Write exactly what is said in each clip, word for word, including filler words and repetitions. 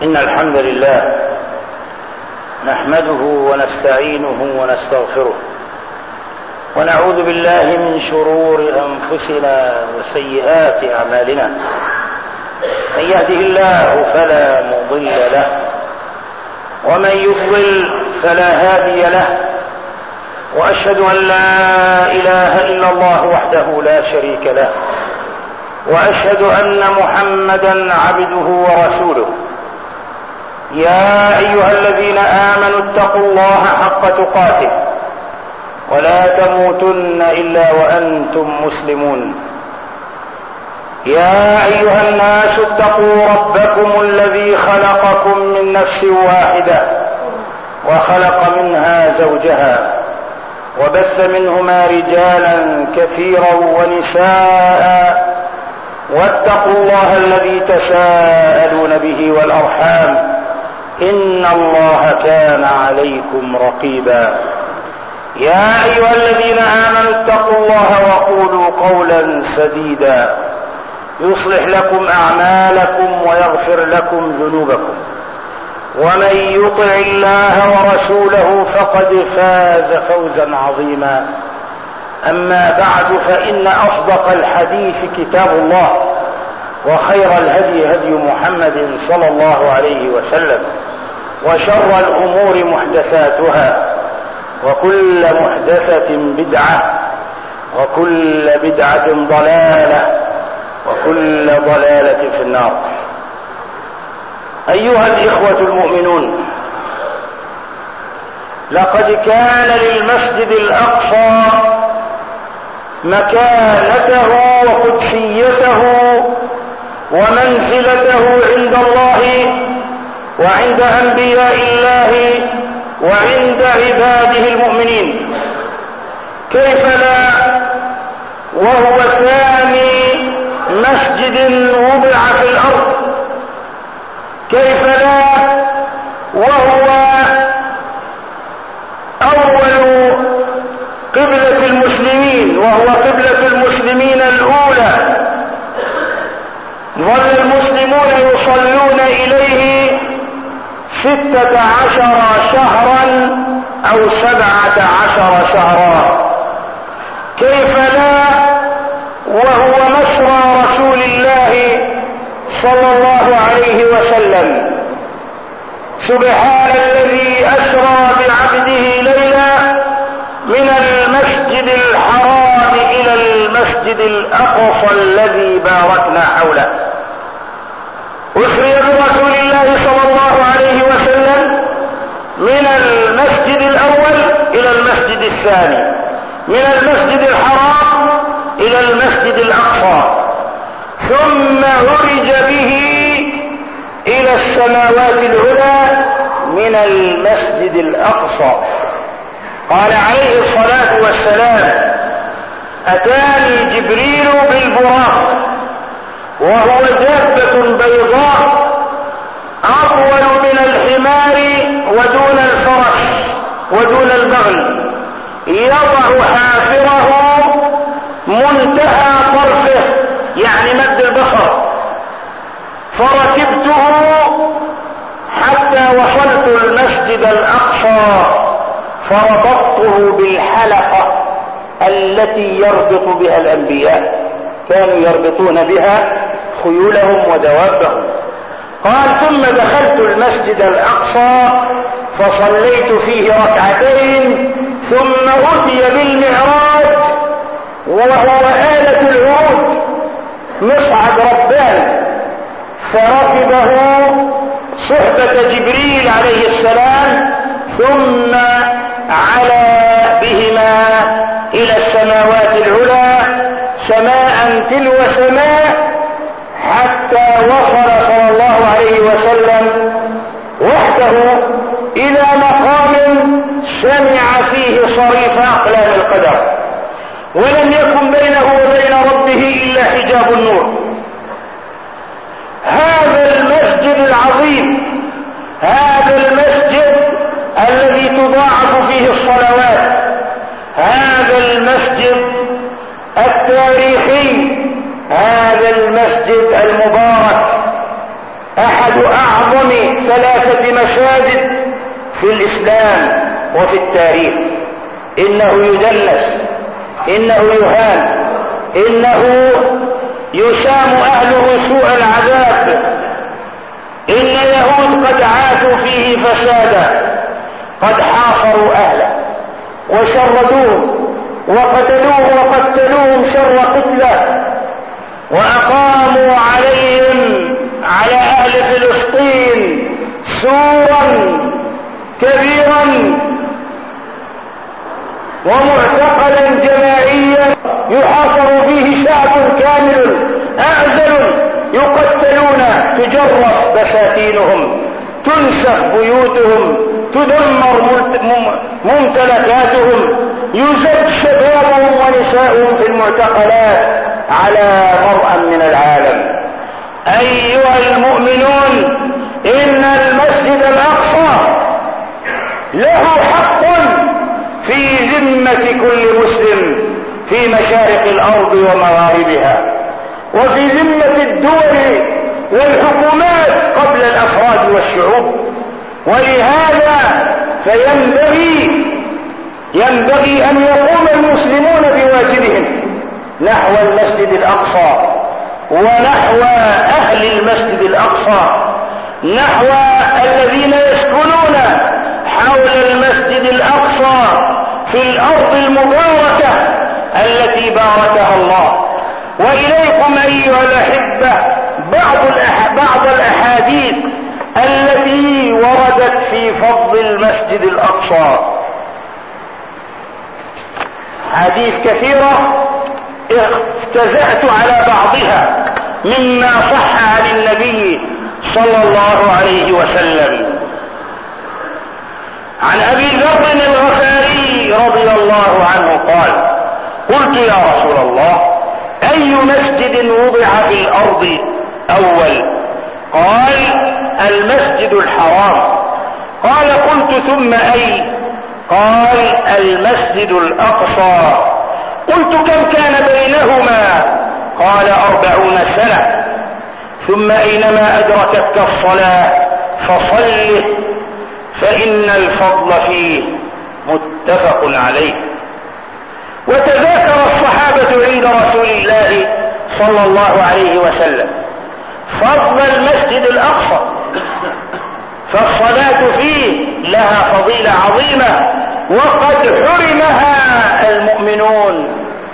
إن الحمد لله نحمده ونستعينه ونستغفره ونعوذ بالله من شرور أنفسنا وسيئات أعمالنا. من يهده الله فلا مضل له ومن يضلل فلا هادي له، وأشهد أن لا إله إلا الله وحده لا شريك له، وأشهد أن محمدا عبده ورسوله. يا أيها الذين آمنوا اتقوا الله حق تقاته ولا تموتن إلا وأنتم مسلمون. يا أيها الناس اتقوا ربكم الذي خلقكم من نفس واحدة وخلق منها زوجها وبث منهما رجالا كثيرا ونساء، واتقوا الله الذي تساءلون به والأرحام إن الله كان عليكم رقيبا. يا أيها الذين آمنوا اتقوا الله وقولوا قولا سديدا يصلح لكم أعمالكم ويغفر لكم ذنوبكم، ومن يطع الله ورسوله فقد فاز فوزا عظيما. أما بعد، فإن أصدق الحديث كتاب الله، وخير الهدي هدي محمد صلى الله عليه وسلم، وشر الأمور محدثاتها، وكل محدثة بدعة، وكل بدعة ضلالة، وكل ضلالة في النار. أيها الإخوة المؤمنون، لقد كان للمسجد الأقصى مكانته وقدسيته ومنزلته عند الله وعند أنبياء الله وعند عباده المؤمنين. كيف لا وهو ثاني مسجد وضع في الأرض؟ كيف لا وهو أول قبلة المسلمين، وهو قبلة المسلمين الأولى؟ ظل المسلمون يصلون إليه ستة عشر شهرا أو سبعة عشر شهرا. كيف لا وهو مسرى رسول الله صلى الله عليه وسلم؟ سبحان الذي أسرى بعبده ليلا من المسجد الحرام إلى المسجد الأقصى الذي باركنا حوله. أسري برسول الله صلى الله عليه وسلم من المسجد الأول إلى المسجد الثاني، من المسجد الحرام إلى المسجد الأقصى، ثم عرج به إلى السماوات العلى من المسجد الأقصى. قال عليه الصلاة والسلام: أتاني جبريل بالبراق، وهو دابة بيضاء أطول من الحمار ودون الفرس ودون البغل، يضع حافره منتهى طرفه، يعني مد البصر. فركبته حتى وصلت المسجد الأقصى، فربطته بالحلقة التي يربط بها الأنبياء، كانوا يربطون بها خيولهم ودوابهم. قال: ثم دخلت المسجد الأقصى فصليت فيه ركعتين، ثم أتي بالمعراج وهو آلة العود، مصعد ربان، فركبه صحبة جبريل عليه السلام، ثم علا بهما إلى السماوات العلى، سماء تلو سماء، حتى وصل صلى الله عليه وسلم وحده إلى مقام سمع فيه صريف أقلام القدر، ولم يكن بينه وبين ربه إلا حجاب النور. هذا المسجد العظيم، هذا المسجد الذي تضاعف فيه الصلوات، هذا المسجد التاريخي، هذا المسجد المبارك، أحد أعظم ثلاثة مساجد في الإسلام وفي التاريخ. إنه يدلس، إنه يهان، إنه يسام أهله سوء العذاب. إن يهود قد عاشوا فيه فسادا، قد حاصروا أهله وشردوهم وقتلوه وقتلوهم شر قتله، وأقاموا عليهم على أهل فلسطين سورا كبيرا ومعتقلا جماعيا يحاصر فيه شعب كامل أعزل، يقتلون، تجرف بساتينهم، تنسف بيوتهم، تدمر ممتلكاتهم، يزج شبابهم ونساؤهم في المعتقلات على مرأى من العالم. أيها المؤمنون، إن المسجد الأقصى له حق في ذمة كل مسلم في مشارق الأرض ومغاربها، وفي ذمة الدول والحكومات قبل الأفراد والشعوب. ولهذا فينبغي ينبغي أن يقوم المسلمون بواجبهم نحو المسجد الأقصى ونحو أهل المسجد الأقصى، نحو الذين يسكنون حول المسجد الأقصى في الأرض المباركة التي باركها الله. وإليكم أيها الأحبة بعض بعض الأحاديث التي وردت في فضل المسجد الأقصى. حديث كثيرة اجتزأت على بعضها مما صح عن النبي صلى الله عليه وسلم. عن أبي ذر الغفاري رضي الله عنه قال: قلت يا رسول الله، أي مسجد وضع في الأرض أول؟ قال: المسجد الحرام. قال: قلت ثم أي؟ قال: المسجد الأقصى. قلت: كم كان بينهما؟ قال: أربعون سنة. ثم أينما أدركتك الصلاة فصله فإن الفضل فيه متفق عليه. وتذاكر الصحابة عند رسول الله صلى الله عليه وسلم فضل المسجد الأقصى، فالصلاة فيه لها فضيلة عظيمة، وقد حرمها المؤمنون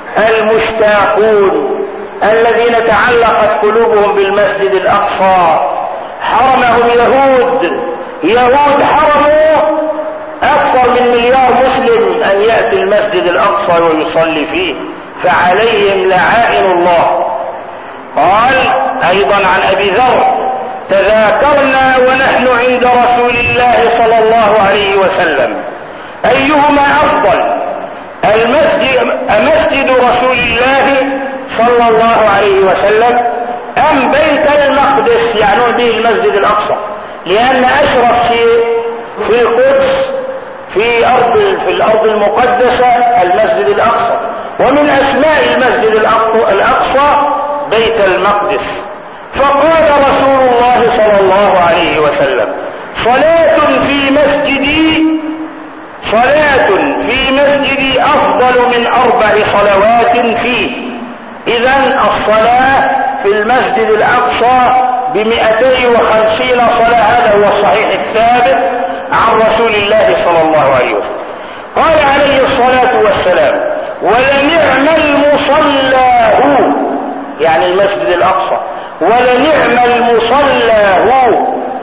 المشتاقون الذين تعلقت قلوبهم بالمسجد الأقصى. حرمهم يهود يهود حرموا أكثر من مليار مسلم أن يأتي المسجد الأقصى ويصلي فيه، فعليهم لعائن الله. قال أيضا عن أبي ذر: تذاكرنا ونحن عند رسول الله صلى الله عليه وسلم أيهما أفضل، المسجد أمسجد رسول الله صلى الله عليه وسلم أم بيت المقدس؟ يعنون به المسجد الأقصى، لأن أشرف شيء في القدس في أرض في الأرض المقدسة المسجد الأقصى، ومن أسماء المسجد الأقصى بيت المقدس. فقال رسول الله صلى الله عليه وسلم: صلاة في مسجدي صلاة في مسجدي أفضل من أربع صلوات فيه. إذن الصلاة في المسجد الأقصى بمئتي وخمسين صلاة، هذا هو الصحيح الثابت عن رسول الله صلى الله عليه وسلم. قال عليه الصلاة والسلام: ولنعم المصلى هو، يعني المسجد الأقصى، ولنعم المصلى هو،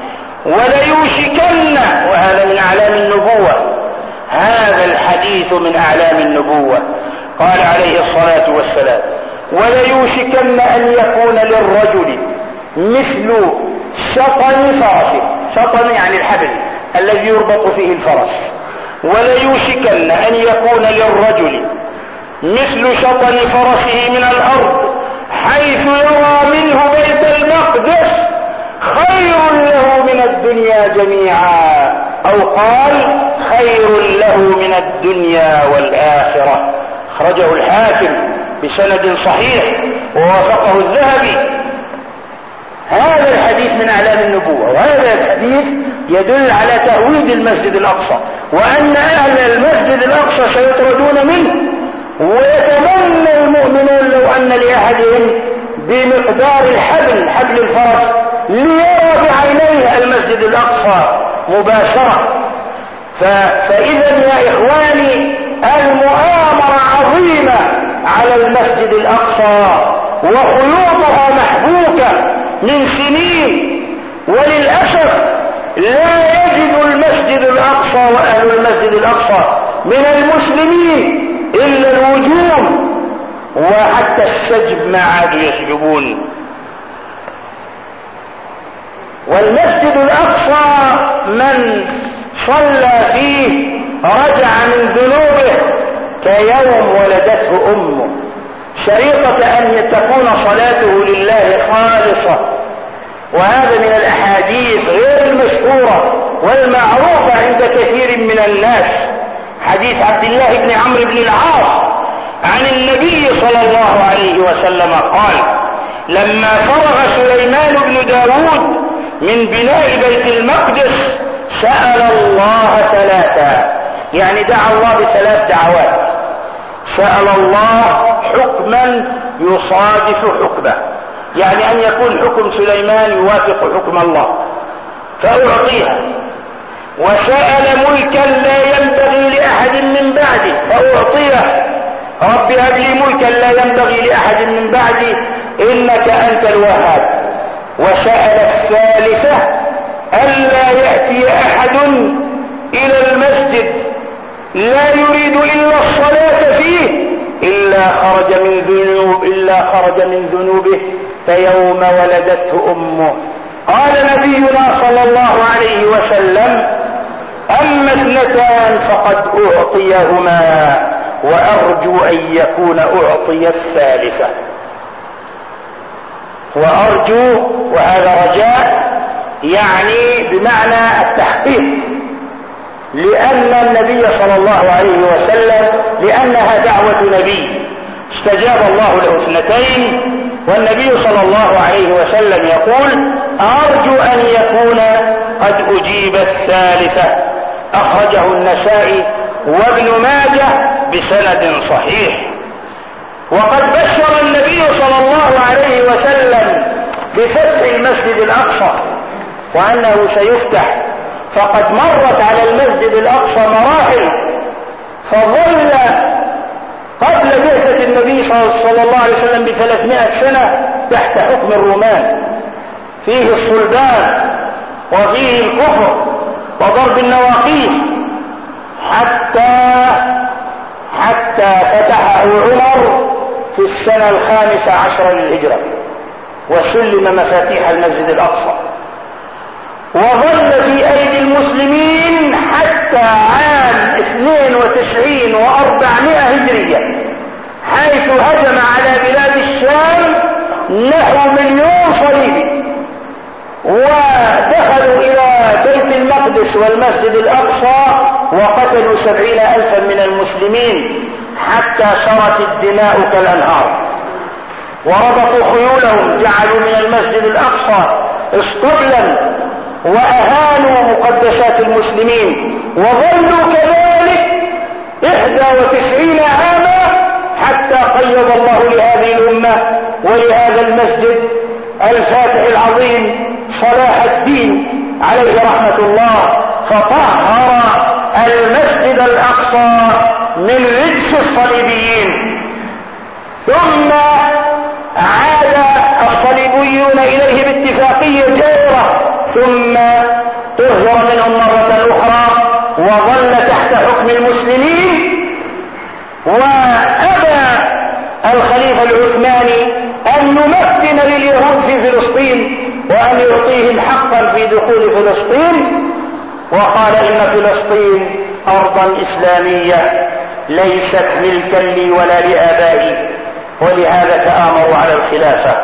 وليوشكن، وهذا من أعلام النبوة، هذا الحديث من أعلام النبوة. قال عليه الصلاة والسلام: وليوشكن أن يكون للرجل مثل شطن فرسه، شطن يعني الحبل الذي يربط فيه الفرس، وليوشكن أن يكون للرجل مثل شطن فرسه من الأرض حيث يرى منه بيت المقدس خير له من الدنيا جميعا، أو قال خير له من الدنيا والآخرة. أخرجه الحاكم بسند صحيح ووافقه الذهبي. هذا الحديث من أعلام النبوة، وهذا الحديث يدل على تهويد المسجد الأقصى، وأن أهل المسجد الأقصى سيطردون منه. ويتمنى المؤمنون لو أن لأحدهم بمقدار الحبل حبل الفرس ليرى بعينيه المسجد الأقصى مباشرة. فإذا يا إخواني المؤامرة عظيمة على المسجد الأقصى، وخيوطها محبوكة من سنين، وللأسف لا يجد المسجد الأقصى وأهل المسجد الأقصى من المسلمين إلا الوجوم، وحتى السجب ما عادوا يسجبون. والمسجد الأقصى من صلى فيه رجع من ذنوبه كيوم ولدته أمه، شريطة أن تكون صلاته لله خالصة. وهذا من الأحاديث غير المشهورة والمعروفة عند كثير من الناس، حديث عبد الله بن عمرو بن العاص عن النبي صلى الله عليه وسلم قال: لما فرغ سليمان بن داود من بناء بيت المقدس سأل الله ثلاثا، يعني دعا الله بثلاث دعوات. سأل الله حكما يصادف حكمه، يعني أن يكون حكم سليمان يوافق حكم الله فأعطيها. وسأل ملكا لا ينبغي لأحد من بعدي فأعطيه، رب هب لي ملكا لا ينبغي لأحد من بعدي إنك أنت الوهاب. وسأل الثالثة ألا يأتي أحد إلى المسجد لا يريد إلا الصلاة فيه إلا خرج من ذنوب إلا خرج من ذنوبه فيوم ولدته أمه. قال نبينا صلى الله عليه وسلم: أما اثنتان فقد أعطيهما وأرجو أن يكون أعطي الثالثة. وأرجو، وهذا رجاء يعني بمعنى التحقيق، لأن النبي صلى الله عليه وسلم لأنها دعوة نبي استجاب الله له اثنتين، والنبي صلى الله عليه وسلم يقول: أرجو أن يكون قد أجيب الثالثة. أخرجه النسائي وابن ماجه بسند صحيح. وقد بشر النبي صلى الله عليه وسلم بفتح المسجد الأقصى وأنه سيفتح، فقد مرت على المسجد الأقصى مراحل، فظل قبل بعثة النبي صلى الله عليه وسلم بثلاثمائة سنة تحت حكم الرومان، فيه الصلبان وفيه الكفر وضرب النواقيس، حتى حتى فتحه عمر في السنة الخامسة عشر للهجرة وسلم مفاتيح المسجد الأقصى، وظل في أيدي المسلمين حتى عام اثنين وتسعين وأربعمائة هجرية، حيث هجم على بلاد الشام نحو مليون صليبي، ودخلوا إلى بيت المقدس والمسجد الأقصى وقتلوا سبعين ألفا من المسلمين حتى سرت الدماء كالأنهار، وربطوا خيولهم، جعلوا من المسجد الأقصى اسطبلا وأهانوا مقدسات المسلمين، وظلوا كذلك إحدى وتسعين عاما حتى قيض الله لهذه الأمة ولهذا المسجد الفاتح العظيم صلاح الدين عليه رحمة الله، فطهر المسجد الأقصى من رجس الصليبيين. ثم عاد الصليبيون إليه باتفاقية جائرة، ثم تهجر منهم مرة أخرى وظل تحت حكم المسلمين. وأبى الخليفة العثماني أن يمكن لليهود في فلسطين وأن يعطيهم حقا في دخول فلسطين، وقال: إن فلسطين أرضا إسلامية ليست ملكا لي ولا لآبائي، ولهذا تآمروا على الخلافة.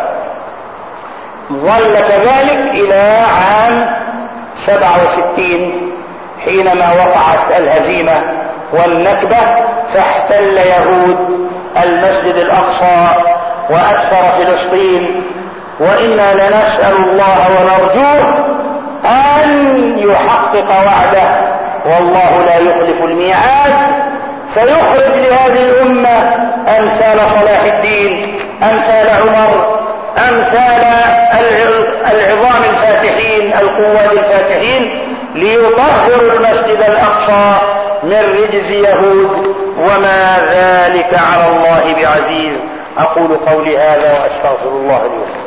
ظل كذلك إلى عام سبعة وستين حينما وقعت الهزيمة والنكبة، فاحتل يهود المسجد الأقصى وأكثر فلسطين، وإنا لنسأل الله ونرجوه أن يحقق وعده، والله لا يخلف الميعاد، فيخرج لهذه الأمة أمثال صلاح الدين، أمثال عمر، أمثال العظام الفاتحين، القواد الفاتحين، ليطهروا المسجد الأقصى من رجز يهود، وما ذلك على الله بعزيز. أقول قولي هذا وأستغفر الله لي ولكم.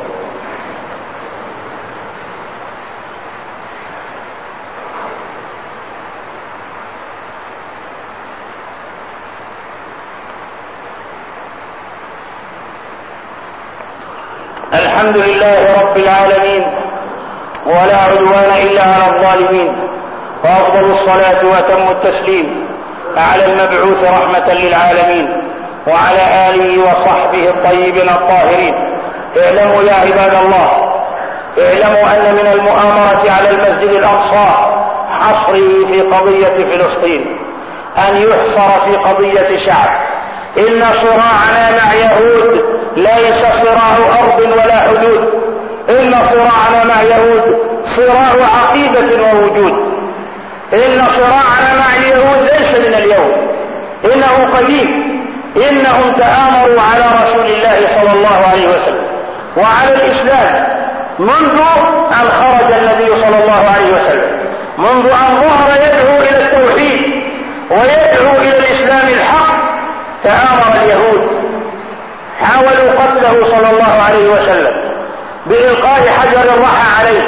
الحمد لله رب العالمين، ولا عدوان إلا على الظالمين، وأفضل الصلاة وأتم التسليم على المبعوث رحمة للعالمين وعلى آله وصحبه الطيبين الطاهرين. اعلموا يا عباد الله، اعلموا أن من المؤامرة على المسجد الأقصى حصره في قضية فلسطين، أن يحصر في قضية شعب. إن صراعنا مع يهود ليس صراع أرض ولا حدود، إن صراعنا مع يهود صراع عقيدة ووجود. إن صراعنا مع اليهود ليس من اليوم، إنه قديم. إنهم تآمروا على رسول الله صلى الله عليه وسلم وعلى الإسلام منذ أن خرج النبي صلى الله عليه وسلم، منذ أن ظهر يدعو إلى التوحيد ويدعو إلى الإسلام الحق. تآمر اليهود، حاولوا قتله صلى الله عليه وسلم بإلقاء حجر الرحى عليه،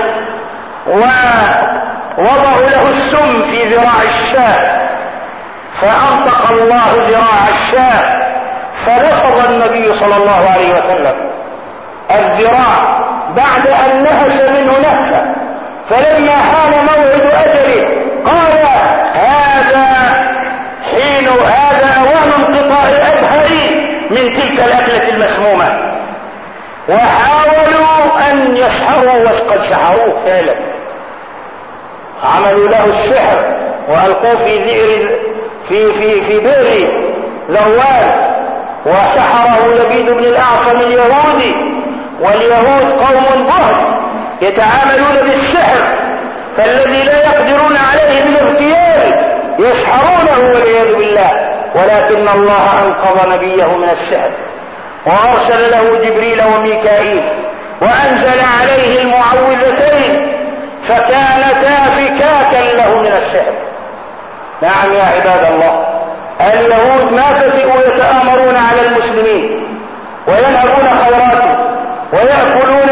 ووضعوا له السم في ذراع الشاة، فأنطق الله ذراع الشاة فلفظ النبي صلى الله عليه وسلم الذراع بعد أن نهش منه نهشة. فلما حان موعد أجله قال هذا حين هذا أوان انقطاع الأبهر من تلك الأكلة المسمومة. وحاولوا أن يسحروا وقد سحروه فعلا، عملوا له السحر وألقوه في ذئر في في في بئر ذروان، وسحره لبيد بن الأعصم اليهودي. واليهود قوم بهت يتعاملون بالسحر، فالذي لا يقدرون عليه بالاغتيال يسحرونه والعياذ بالله. ولكن الله أنقذ نبيه من السحر، وأرسل له جبريل وميكائيل، وأنزل عليه المعوذتين فكانتا فكاكا له من السحر. نعم يا عباد الله، اليهود ما فتئوا يتآمرون على المسلمين وينهبون خيراتهم ويأكلون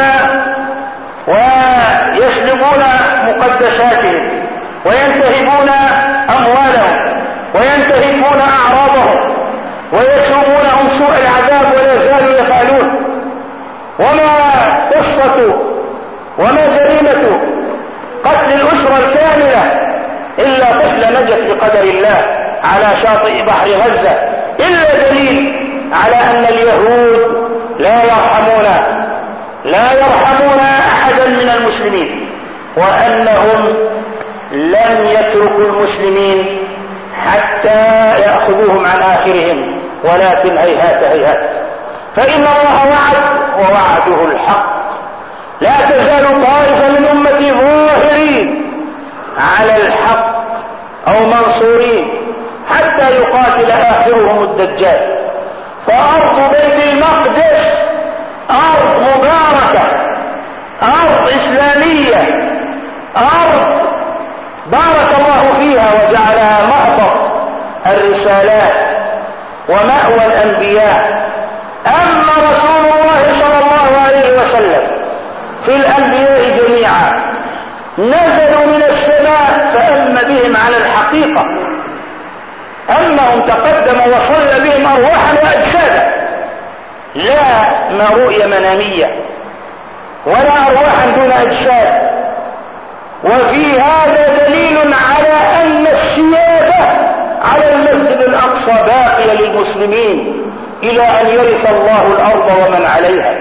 ويسلبون مقدساتهم وينتهبون أموالهم وينتهكون أعراضهم ويسومونهم سوء العذاب ولا زالوا يفعلون. وما قصة وما جريمة قتل الأسرة الكاملة إلا طفل نجت بقدر الله على شاطئ بحر غزة، إلا دليل على أن اليهود لا يرحمون لا يرحمون أحدا من المسلمين، وأنهم لن يتركوا المسلمين حتى يأخذوهم عن آخرهم، ولكن هيهات هيهات. فإن الله وعد ووعده الحق. لا تزال طائفة من أمتي ظاهرين على الحق أو منصورين حتى يقاتل آخرهم الدجال. فأرض بيت المقدس أرض مباركة، أرض إسلامية، أرض بارك الله فيها وجعلها مهبط الرسالات ومأوى الأنبياء. أما رسول الله صلى الله عليه وسلم في الأنبياء جميعا نزلوا من السماء فأم بهم على الحقيقة، أنهم تقدم وصل بهم أرواحا وأجسادا، لا ما رؤية منامية ولا أرواحا دون أجساد. وفي هذا دليل على أن السيادة على المسجد الأقصى باقية للمسلمين إلى أن يرث الله الأرض ومن عليها.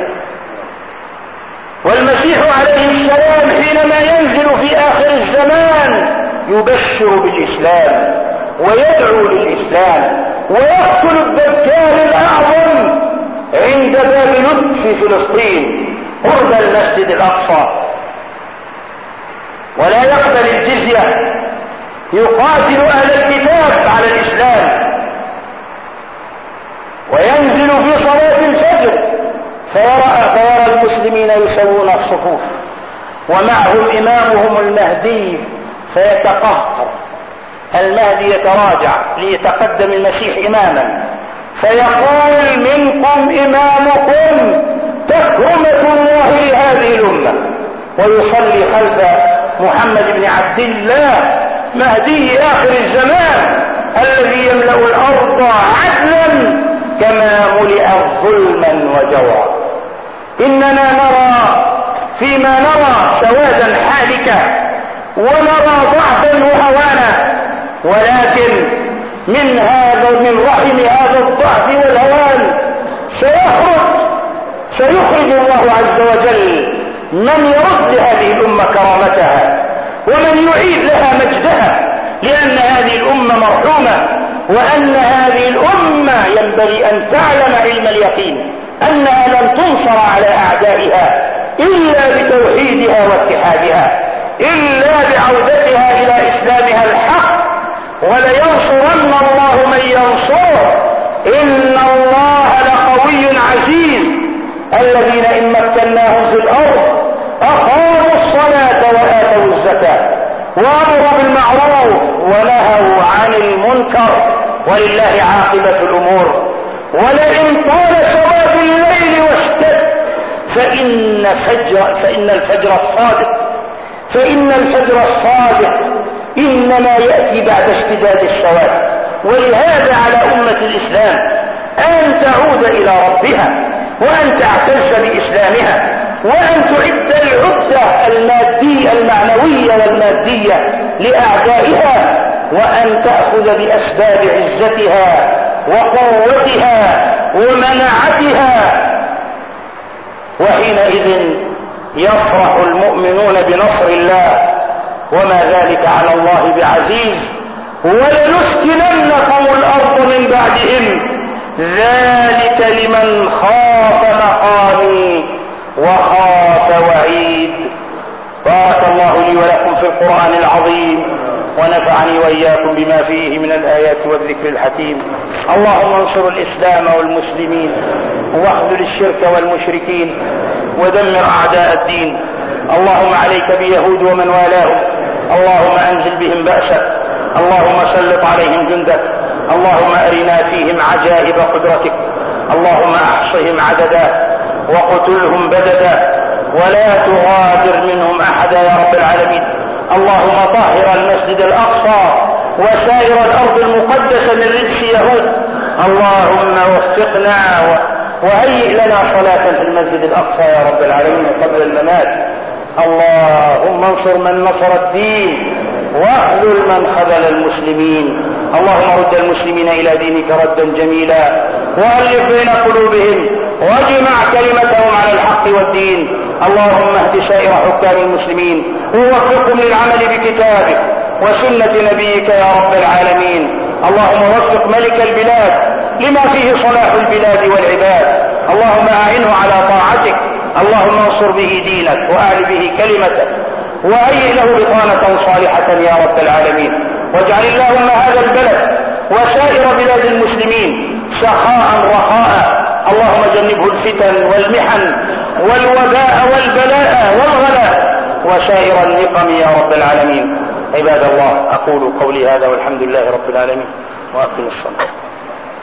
والمسيح عليه السلام حينما ينزل في آخر الزمان يبشر بالإسلام ويدعو للإسلام ويقتل الدجال الأعظم عند باب لد في فلسطين، قرب المسجد الأقصى ولا يقبل الجزية، يقاتل أهل الكتاب على الإسلام، وينزل في صلاة الفجر فيرى, فيرى المسلمين يسوون الصفوف، ومعهم إمامهم المهدي فيتقهقر. المهدي يتراجع ليتقدم المسيح إماما فيقول منكم إمامكم تكرمة الله لهذه الأمة، ويصلي خلف محمد بن عبد الله مهدي آخر الزمان الذي يملأ الأرض عدلا كما ملئت ظلما وجورا. إننا نرى فيما نرى سوادا حالكا ونرى ضعفا وهوانا، ولكن من هذا من رحم هذا الضعف والهوان سيخرج سيخرج الله عز وجل من يرد هذه الأمة كرامتها ومن يعيد لها مجدها، لأن هذه الأمة مرحومة، وأن هذه الأمة ينبغي أن تعلم علم اليقين أنها لن تنصر على أعدائها إلا بتوحيدها واتحادها، إلا بعودتها إلى إسلامها الحق، ولينصرن الله من ينصره، إن الله لقوي عزيز. الذين إن مكناهم في الأرض أقاموا الصلاة وآتوا الزكاة وأمروا بالمعروف ونهوا عن المنكر، ولله عاقبة الأمور. ولئن طال سواد الليل واشتد فإن, فجر فإن الفجر الصادق فإن الفجر الصادق إنما يأتي بعد اشتداد السواد. ولهذا على أمة الإسلام أن تعود إلى ربها، وأن تعتز بإسلامها، وأن تعد العدة المادية المعنوية والمادية لأعدائها، وأن تأخذ بأسباب عزتها وقوتها ومناعتها. وحينئذ يفرح المؤمنون بنصر الله، وما ذلك على الله بعزيز. ولنسكننكم الأرض من بعدهم ذلك لمن خاف مقامي وخاف وعيد. بارك الله لي ولكم في القرآن العظيم، ونفعني وإياكم بما فيه من الآيات والذكر الحكيم. اللهم انصر الإسلام والمسلمين، واخذل الشرك والمشركين، ودمر أعداء الدين. اللهم عليك بيهود ومن والاهم، اللهم أنزل بهم بأسك، اللهم سلط عليهم جندك، اللهم أرنا فيهم عجائب قدرتك، اللهم أحصهم عددا وقتلهم بددا، ولا تغادر منهم أحدا يا رب العالمين. اللهم طهر المسجد الأقصى وسائر الأرض المقدسة من رجس يهود. اللهم وفقنا وهيئ لنا صلاة في المسجد الأقصى يا رب العالمين قبل الممات. اللهم انصر من نصر الدين، واخذل من خذل المسلمين. اللهم رد المسلمين إلى دينك ردا جميلا، وألف بين قلوبهم، واجمع كلمتهم على الحق والدين. اللهم اهد سائر حكام المسلمين، ووفقهم للعمل بكتابك وسنة نبيك يا رب العالمين. اللهم وفق ملك البلاد لما فيه صلاح البلاد والعباد. اللهم أعنه على طاعتك، اللهم انصر به دينك وأعل به كلمتك، وهيئ له بطانة صالحة يا رب العالمين. واجعل اللهم هذا البلد وسائر بلاد المسلمين سخاء رخاء. اللهم جنبه الفتن والمحن والوباء والبلاء والغلاء وسائر النقم يا رب العالمين. عباد الله، أقول قولي هذا والحمد لله رب العالمين، وأقم الصلاة.